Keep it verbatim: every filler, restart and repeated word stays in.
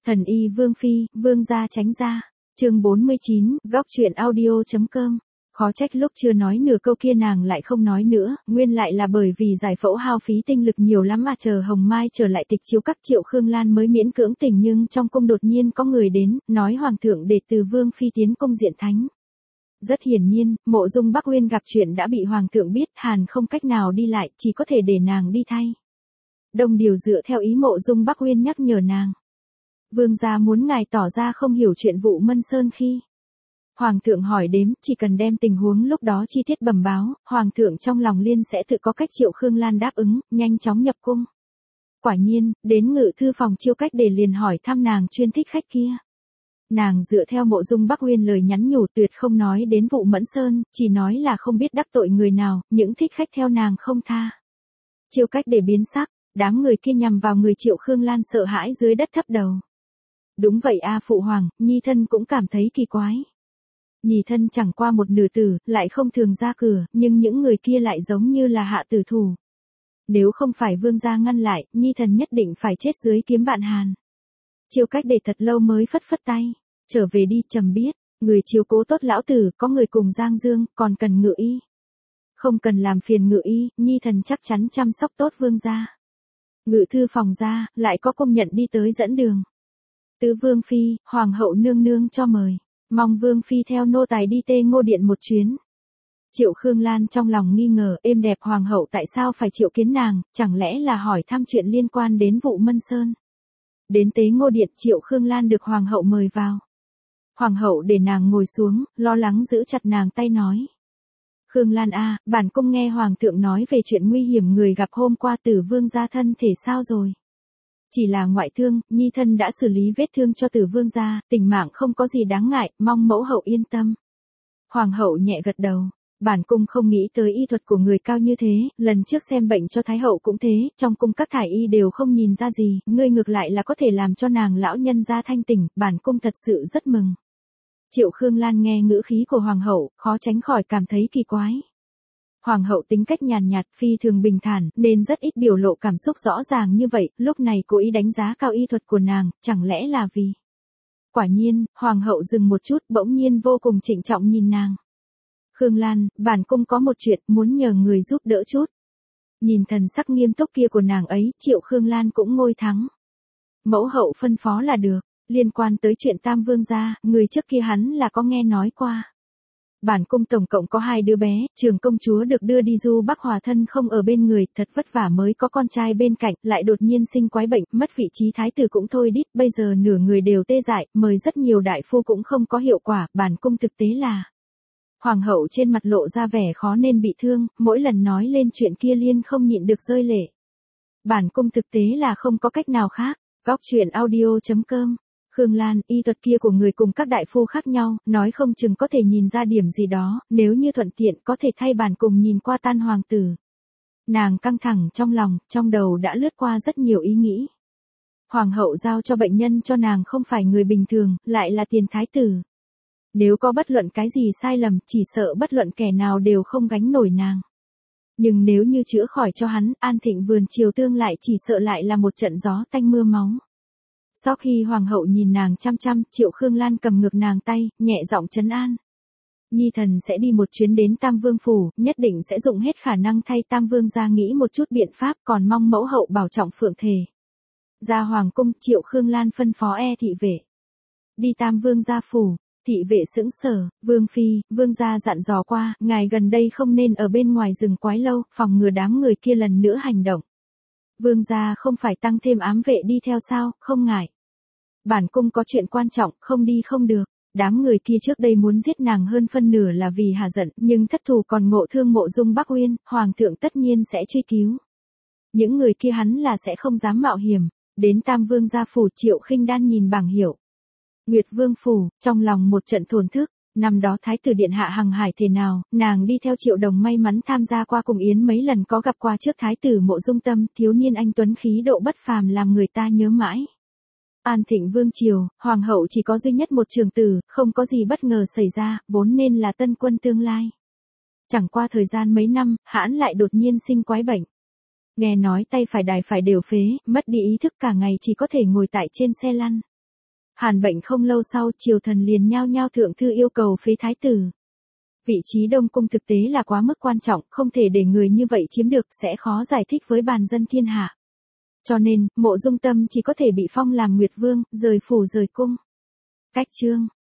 Thần y Vương Phi, Vương gia tránh ra. Chương bốn mươi chín, góc truyện audio.com. Khó trách lúc chưa nói nửa câu kia nàng lại không nói nữa, nguyên lại là bởi vì giải phẫu hao phí tinh lực nhiều lắm mà chờ Hồng Mai trở lại tịch chiếu các Triệu Khương Lan mới miễn cưỡng tỉnh, nhưng trong cung đột nhiên có người đến, nói Hoàng thượng để từ Vương Phi tiến cung diện thánh. Rất hiển nhiên, Mộ Dung Bắc Uyên gặp chuyện đã bị Hoàng thượng biết, Hàn không cách nào đi lại, chỉ có thể để nàng đi thay. Đồng điều dựa theo ý Mộ Dung Bắc Uyên nhắc nhở nàng. Vương gia muốn ngài tỏ ra không hiểu chuyện vụ Mân Sơn khi. Hoàng thượng hỏi đếm, chỉ cần đem tình huống lúc đó chi tiết bẩm báo, Hoàng thượng trong lòng liên sẽ tự có cách. Triệu Khương Lan đáp ứng, nhanh chóng nhập cung. Quả nhiên, đến ngự thư phòng Chiêu Cách để liền hỏi thăm nàng chuyên thích khách kia. Nàng dựa theo Mộ Dung Bắc Uyên lời nhắn nhủ tuyệt không nói đến vụ Mẫn Sơn, chỉ nói là không biết đắc tội người nào, những thích khách theo nàng không tha. Chiêu Cách để biến sắc, đám người kia nhằm vào người Triệu Khương Lan sợ hãi dưới đất thấp đầu. Đúng vậy a phụ hoàng, nhi thân cũng cảm thấy kỳ quái. Nhi thân chẳng qua một nửa tử, lại không thường ra cửa, nhưng những người kia lại giống như là hạ tử thủ. Nếu không phải vương gia ngăn lại, nhi thần nhất định phải chết dưới kiếm Vạn Hàn. Chiêu Cách để thật lâu mới phất phất tay, trở về đi, trầm biết, người chiếu cố tốt lão tử, có người cùng Giang Dương, còn cần ngự y. Không cần làm phiền ngự y, nhi thần chắc chắn chăm sóc tốt vương gia. Ngự thư phòng ra, lại có công nhận đi tới dẫn đường. Tứ Vương Phi, Hoàng hậu nương nương cho mời. Mong Vương Phi theo nô tài đi Tê Ngô Điện một chuyến. Triệu Khương Lan trong lòng nghi ngờ, êm đẹp Hoàng hậu tại sao phải triệu kiến nàng, chẳng lẽ là hỏi thăm chuyện liên quan đến vụ Mân Sơn. Đến Tế Ngô Điện, Triệu Khương Lan được Hoàng hậu mời vào. Hoàng hậu để nàng ngồi xuống, lo lắng giữ chặt nàng tay nói. Khương Lan a, bản cung nghe Hoàng thượng nói về chuyện nguy hiểm người gặp hôm qua Tử Vương gia thân thể sao rồi. Chỉ là ngoại thương, nhi thân đã xử lý vết thương cho Tử Vương gia, tình mạng không có gì đáng ngại, mong mẫu hậu yên tâm. Hoàng hậu nhẹ gật đầu, bản cung không nghĩ tới y thuật của người cao như thế, lần trước xem bệnh cho Thái hậu cũng thế, trong cung các thải y đều không nhìn ra gì, ngươi ngược lại là có thể làm cho nàng lão nhân gia thanh tỉnh, bản cung thật sự rất mừng. Triệu Khương Lan nghe ngữ khí của Hoàng hậu, khó tránh khỏi cảm thấy kỳ quái. Hoàng hậu tính cách nhàn nhạt, phi thường bình thản, nên rất ít biểu lộ cảm xúc rõ ràng như vậy, lúc này cố ý đánh giá cao y thuật của nàng, chẳng lẽ là vì... Quả nhiên, Hoàng hậu dừng một chút, bỗng nhiên vô cùng trịnh trọng nhìn nàng. Khương Lan, bản cung có một chuyện, muốn nhờ người giúp đỡ chút. Nhìn thần sắc nghiêm túc kia của nàng ấy, Triệu Khương Lan cũng ngôi thắng. Mẫu hậu phân phó là được, liên quan tới chuyện Tam Vương gia, người trước kia hắn là có nghe nói qua. Bản cung tổng cộng có hai đứa bé, Trường công chúa được đưa đi du Bắc hòa thân không ở bên người, thật vất vả mới có con trai bên cạnh, lại đột nhiên sinh quái bệnh, mất vị trí thái tử cũng thôi đít, bây giờ nửa người đều tê dại, mời rất nhiều đại phu cũng không có hiệu quả, bản cung thực tế là... Hoàng hậu trên mặt lộ ra vẻ khó nên bị thương, mỗi lần nói lên chuyện kia liên không nhịn được rơi lệ. Bản cung thực tế là không có cách nào khác, góc truyện audio.com. Khương Lan, y thuật kia của người cùng các đại phu khác nhau, nói không chừng có thể nhìn ra điểm gì đó, nếu như thuận tiện có thể thay bản cùng nhìn qua Tan hoàng tử. Nàng căng thẳng trong lòng, trong đầu đã lướt qua rất nhiều ý nghĩ. Hoàng hậu giao cho bệnh nhân cho nàng không phải người bình thường, lại là tiền thái tử. Nếu có bất luận cái gì sai lầm, chỉ sợ bất luận kẻ nào đều không gánh nổi nàng. Nhưng nếu như chữa khỏi cho hắn, an thịnh vườn triều tương lại chỉ sợ lại là một trận gió tanh mưa máu. Sau khi Hoàng hậu nhìn nàng chăm chăm, Triệu Khương Lan cầm ngược nàng tay, nhẹ giọng trấn an. Nhi thần sẽ đi một chuyến đến Tam Vương phủ, nhất định sẽ dùng hết khả năng thay Tam Vương gia nghĩ một chút biện pháp, còn mong mẫu hậu bảo trọng phượng thể. Ra Hoàng cung, Triệu Khương Lan phân phó e thị vệ. Đi Tam Vương gia phủ, thị vệ sững sờ, Vương Phi, Vương gia dặn dò qua, ngài gần đây không nên ở bên ngoài rừng quái lâu, phòng ngừa đám người kia lần nữa hành động. Vương gia không phải tăng thêm ám vệ đi theo sao, không ngại. Bản cung có chuyện quan trọng, không đi không được. Đám người kia trước đây muốn giết nàng hơn phân nửa là vì hà giận, nhưng thất thù còn ngộ thương Mộ Dung Bắc Uyên, Hoàng thượng tất nhiên sẽ truy cứu. Những người kia hắn là sẽ không dám mạo hiểm. Đến Tam Vương gia phủ, Triệu Khinh Đan nhìn bảng hiệu. Nguyệt Vương phủ, trong lòng một trận thổn thức. Năm đó Thái tử Điện Hạ hằng hải thế nào, nàng đi theo Triệu Đồng may mắn tham gia qua cùng yến mấy lần có gặp qua trước Thái tử Mộ Dung Tâm, thiếu niên anh tuấn khí độ bất phàm làm người ta nhớ mãi. An thịnh vương triều, Hoàng hậu chỉ có duy nhất một trường tử, không có gì bất ngờ xảy ra, vốn nên là tân quân tương lai. Chẳng qua thời gian mấy năm, hãn lại đột nhiên sinh quái bệnh. Nghe nói tay phải đài phải đều phế, mất đi ý thức cả ngày chỉ có thể ngồi tại trên xe lăn. Hàn bệnh không lâu sau, triều thần liền nhao nhao thượng thư yêu cầu phế thái tử. Vị trí Đông Cung thực tế là quá mức quan trọng, không thể để người như vậy chiếm được, sẽ khó giải thích với bàn dân thiên hạ. Cho nên, Mộ Dung Tâm chỉ có thể bị phong làm Nguyệt Vương, rời phủ rời cung. Cách chương